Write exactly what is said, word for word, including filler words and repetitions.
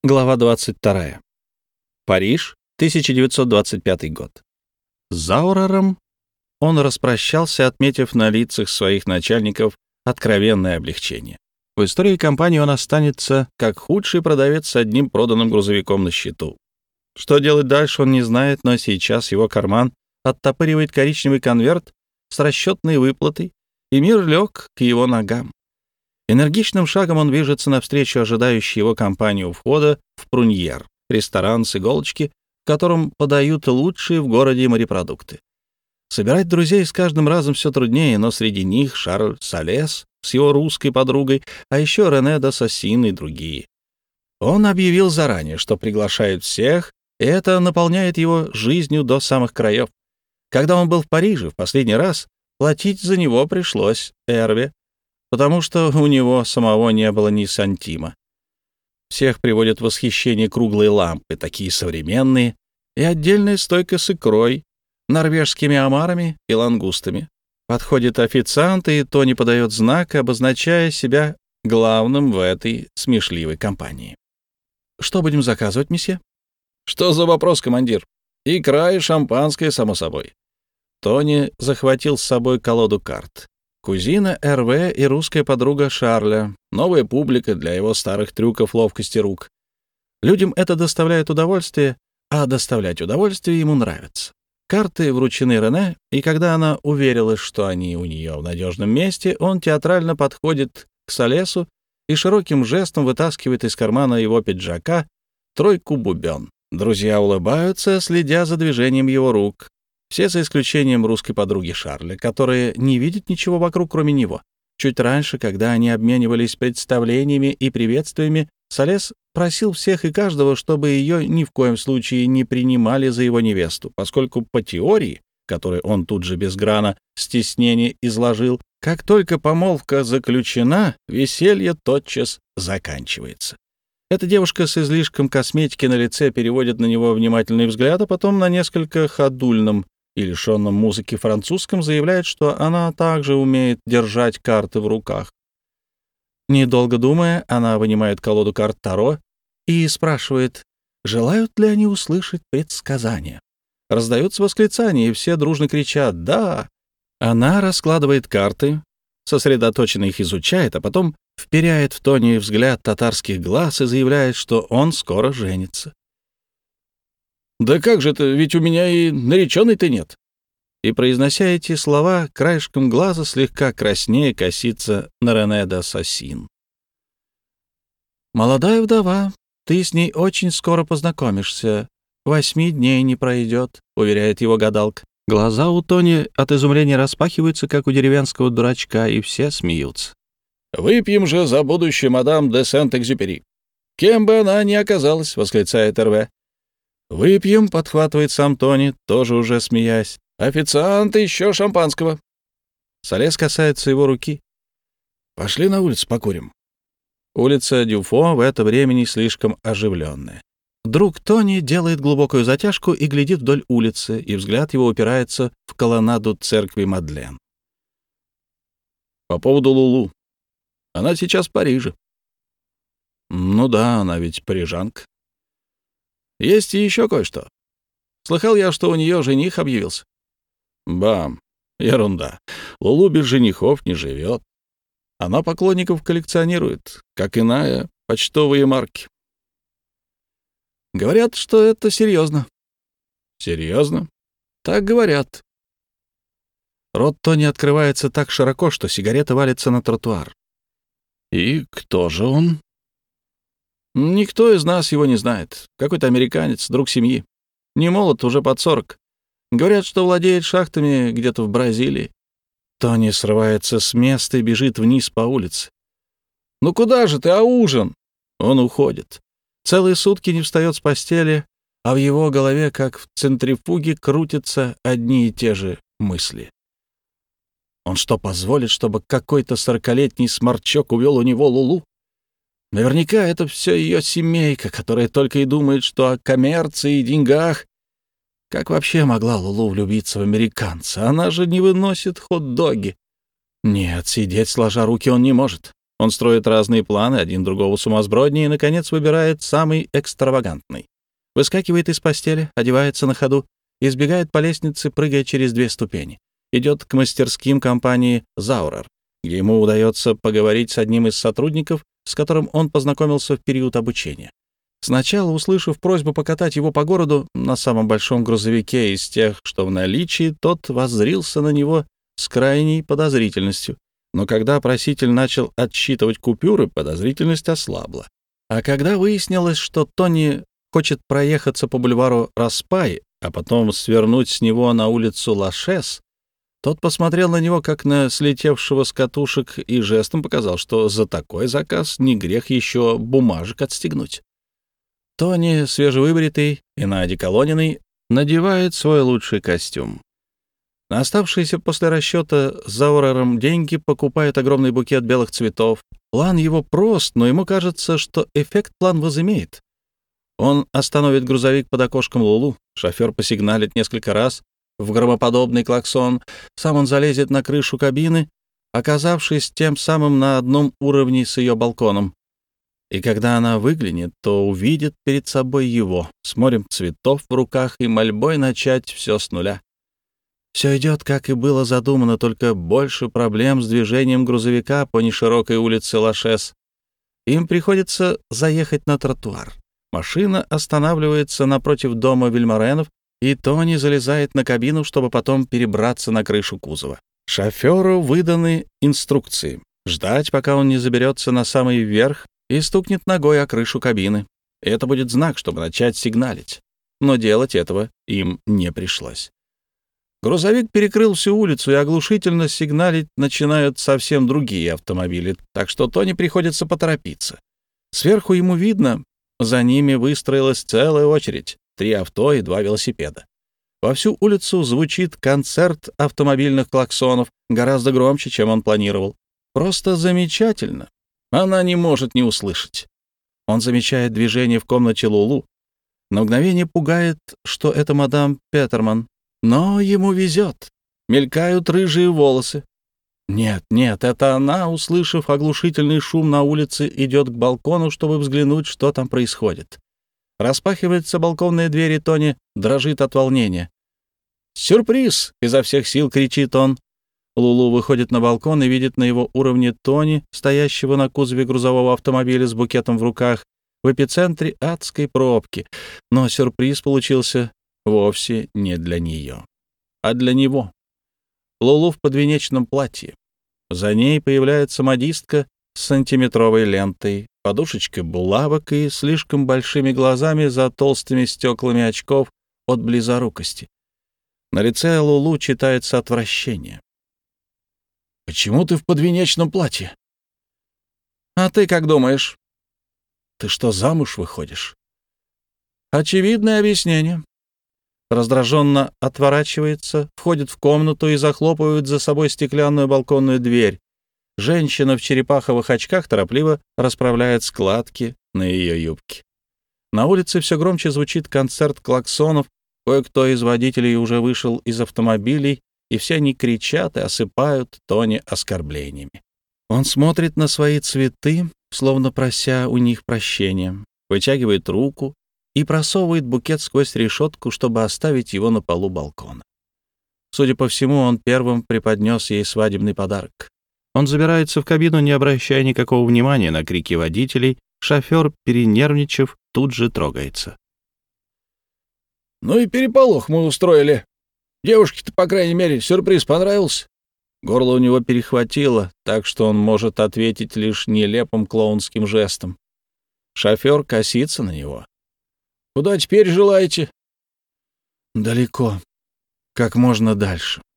Глава двадцать вторая. Париж, тысяча девятьсот двадцать пятый год. С Заурером он распрощался, отметив на лицах своих начальников откровенное облегчение. В истории компании он останется как худший продавец с одним проданным грузовиком на счету. Что делать дальше, он не знает, но сейчас его карман оттопыривает коричневый конверт с расчетной выплатой, и мир лег к его ногам. Энергичным шагом он движется навстречу ожидающей его компании у входа в Пруньер, ресторан с иголочки, в котором подают лучшие в городе морепродукты. Собирать друзей с каждым разом все труднее, но среди них Шарль Салес с его русской подругой, а еще Рене д'Ассасин и другие. Он объявил заранее, что приглашает всех, и это наполняет его жизнью до самых краев. Когда он был в Париже в последний раз, платить за него пришлось Эрве, потому что у него самого не было ни сантима. Всех приводят в восхищение круглые лампы, такие современные, и отдельная стойка с икрой, норвежскими омарами и лангустами. Подходит официант, и Тони подает знак, обозначая себя главным в этой смешливой компании. «Что будем заказывать, месье?» «Что за вопрос, командир? Икра и шампанское, само собой». Тони захватил с собой колоду карт. Кузина Эрве и русская подруга Шарля. Новая публика для его старых трюков ловкости рук. Людям это доставляет удовольствие, а доставлять удовольствие ему нравится. Карты вручены Рене, и когда она уверилась, что они у нее в надежном месте, он театрально подходит к Салесу и широким жестом вытаскивает из кармана его пиджака тройку бубен. Друзья улыбаются, следя за движением его рук. Все за исключением русской подруги Шарля, которая не видит ничего вокруг, кроме него. Чуть раньше, когда они обменивались представлениями и приветствиями, Салес просил всех и каждого, чтобы ее ни в коем случае не принимали за его невесту, поскольку по теории, которую он тут же без грана стеснения изложил, как только помолвка заключена, веселье тотчас заканчивается. Эта девушка с излишком косметики на лице переводит на него внимательный взгляд, а потом на несколько ходульном и лишенном музыки французском заявляет, что она также умеет держать карты в руках. Недолго думая, она вынимает колоду карт Таро и спрашивает, желают ли они услышать предсказания. Раздаются восклицания, и все дружно кричат «Да!». Она раскладывает карты, сосредоточенно их изучает, а потом вперяет в Тони взгляд татарских глаз и заявляет, что он скоро женится. «Да как же это, ведь у меня и нареченной-то нет». И, произнося эти слова, краешком глаза слегка краснее косится на Рене д'Ассасин. «Молодая вдова, ты с ней очень скоро познакомишься. Восьми дней не пройдет», — уверяет его гадалка. Глаза у Тони от изумления распахиваются, как у деревенского дурачка, и все смеются. «Выпьем же за будущее мадам де Сент-Экзюпери. Кем бы она ни оказалась», — восклицает Эрве. «Выпьем», — подхватывает сам Тони, тоже уже смеясь. «Официант, еще шампанского». Салес касается его руки. «Пошли на улицу покурим». Улица Дюфо в это время не слишком оживленная. Друг Тони делает глубокую затяжку и глядит вдоль улицы, и взгляд его упирается в колоннаду церкви Мадлен. По поводу Лулу. Она сейчас в Париже. Ну да, она ведь парижанка. Есть и еще кое-что. Слыхал я, что у нее жених объявился. Бам, ерунда. Лулу без женихов не живет. Она поклонников коллекционирует, как иная почтовые марки. Говорят, что это серьезно. Серьезно? Так говорят. Рот Тони открывается так широко, что сигарета валится на тротуар. И кто же он? Никто из нас его не знает. Какой-то американец, друг семьи. Не молод, уже под сорок. Говорят, что владеет шахтами где-то в Бразилии. Тони срывается с места и бежит вниз по улице. «Ну куда же ты, а ужин?» Он уходит. Целые сутки не встает с постели, а в его голове, как в центрифуге, крутятся одни и те же мысли. Он что, позволит, чтобы какой-то сорокалетний сморчок увел у него Лулу? Наверняка это все ее семейка, которая только и думает, что о коммерции и деньгах. Как вообще могла Лулу влюбиться в американца? Она же не выносит хот-доги. Нет, сидеть сложа руки он не может. Он строит разные планы, один другого сумасброднее, и, наконец, выбирает самый экстравагантный. Выскакивает из постели, одевается на ходу и сбегает по лестнице, прыгая через две ступени. Идет к мастерским компании «Заурер», где ему удается поговорить с одним из сотрудников, с которым он познакомился в период обучения. Сначала, услышав просьбу покатать его по городу на самом большом грузовике из тех, что в наличии, тот воззрился на него с крайней подозрительностью. Но когда проситель начал отсчитывать купюры, подозрительность ослабла. А когда выяснилось, что Тони хочет проехаться по бульвару Распай, а потом свернуть с него на улицу Лашес, тот посмотрел на него, как на слетевшего с катушек, и жестом показал, что за такой заказ не грех еще бумажек отстегнуть. Тони, свежевыбритый и наодеколоненный, надевает свой лучший костюм. На оставшиеся после расчета с Заурером деньги покупает огромный букет белых цветов. План его прост, но ему кажется, что эффект план возымеет. Он остановит грузовик под окошком Лулу, шофер посигналит несколько раз в громоподобный клаксон, сам он залезет на крышу кабины, оказавшись тем самым на одном уровне с ее балконом. И когда она выглянет, то увидит перед собой его с морем цветов в руках и мольбой начать все с нуля. Все идет, как и было задумано, только больше проблем с движением грузовика по неширокой улице Лашес. Им приходится заехать на тротуар. Машина останавливается напротив дома Вильморенов, и Тони залезает на кабину, чтобы потом перебраться на крышу кузова. Шоферу выданы инструкции — ждать, пока он не заберется на самый верх и стукнет ногой о крышу кабины. Это будет знак, чтобы начать сигналить. Но делать этого им не пришлось. Грузовик перекрыл всю улицу, и оглушительно сигналить начинают совсем другие автомобили, так что Тони приходится поторопиться. Сверху ему видно, за ними выстроилась целая очередь, три авто и два велосипеда. Во всю улицу звучит концерт автомобильных клаксонов, гораздо громче, чем он планировал. Просто замечательно. Она не может не услышать. Он замечает движение в комнате Лулу. На мгновение пугает, что это мадам Петерман. Но ему везет. Мелькают рыжие волосы. Нет, нет, это она, услышав оглушительный шум на улице, идет к балкону, чтобы взглянуть, что там происходит. Распахивается балконная дверь, и Тони дрожит от волнения. «Сюрприз!» — изо всех сил кричит он. Лулу выходит на балкон и видит на его уровне Тони, стоящего на кузове грузового автомобиля с букетом в руках, в эпицентре адской пробки. Но сюрприз получился вовсе не для нее, а для него. Лулу в подвенечном платье. За ней появляется модистка с сантиметровой лентой, подушечкой булавок и слишком большими глазами за толстыми стеклами очков от близорукости. На лице Лулу читается отвращение. «Почему ты в подвенечном платье?» «А ты как думаешь?» «Ты что, замуж выходишь?» «Очевидное объяснение». Раздраженно отворачивается, входит в комнату и захлопывает за собой стеклянную балконную дверь. Женщина в черепаховых очках торопливо расправляет складки на ее юбке. На улице все громче звучит концерт клаксонов. Кое-кто из водителей уже вышел из автомобилей, и все они кричат и осыпают Тони оскорблениями. Он смотрит на свои цветы, словно прося у них прощения, вытягивает руку и просовывает букет сквозь решетку, чтобы оставить его на полу балкона. Судя по всему, он первым преподнес ей свадебный подарок. Он забирается в кабину, не обращая никакого внимания на крики водителей. Шофер, перенервничав, тут же трогается. «Ну и переполох мы устроили. Девушке-то, по крайней мере, сюрприз понравился». Горло у него перехватило, так что он может ответить лишь нелепым клоунским жестом. Шофер косится на него. «Куда теперь желаете?» «Далеко. Как можно дальше».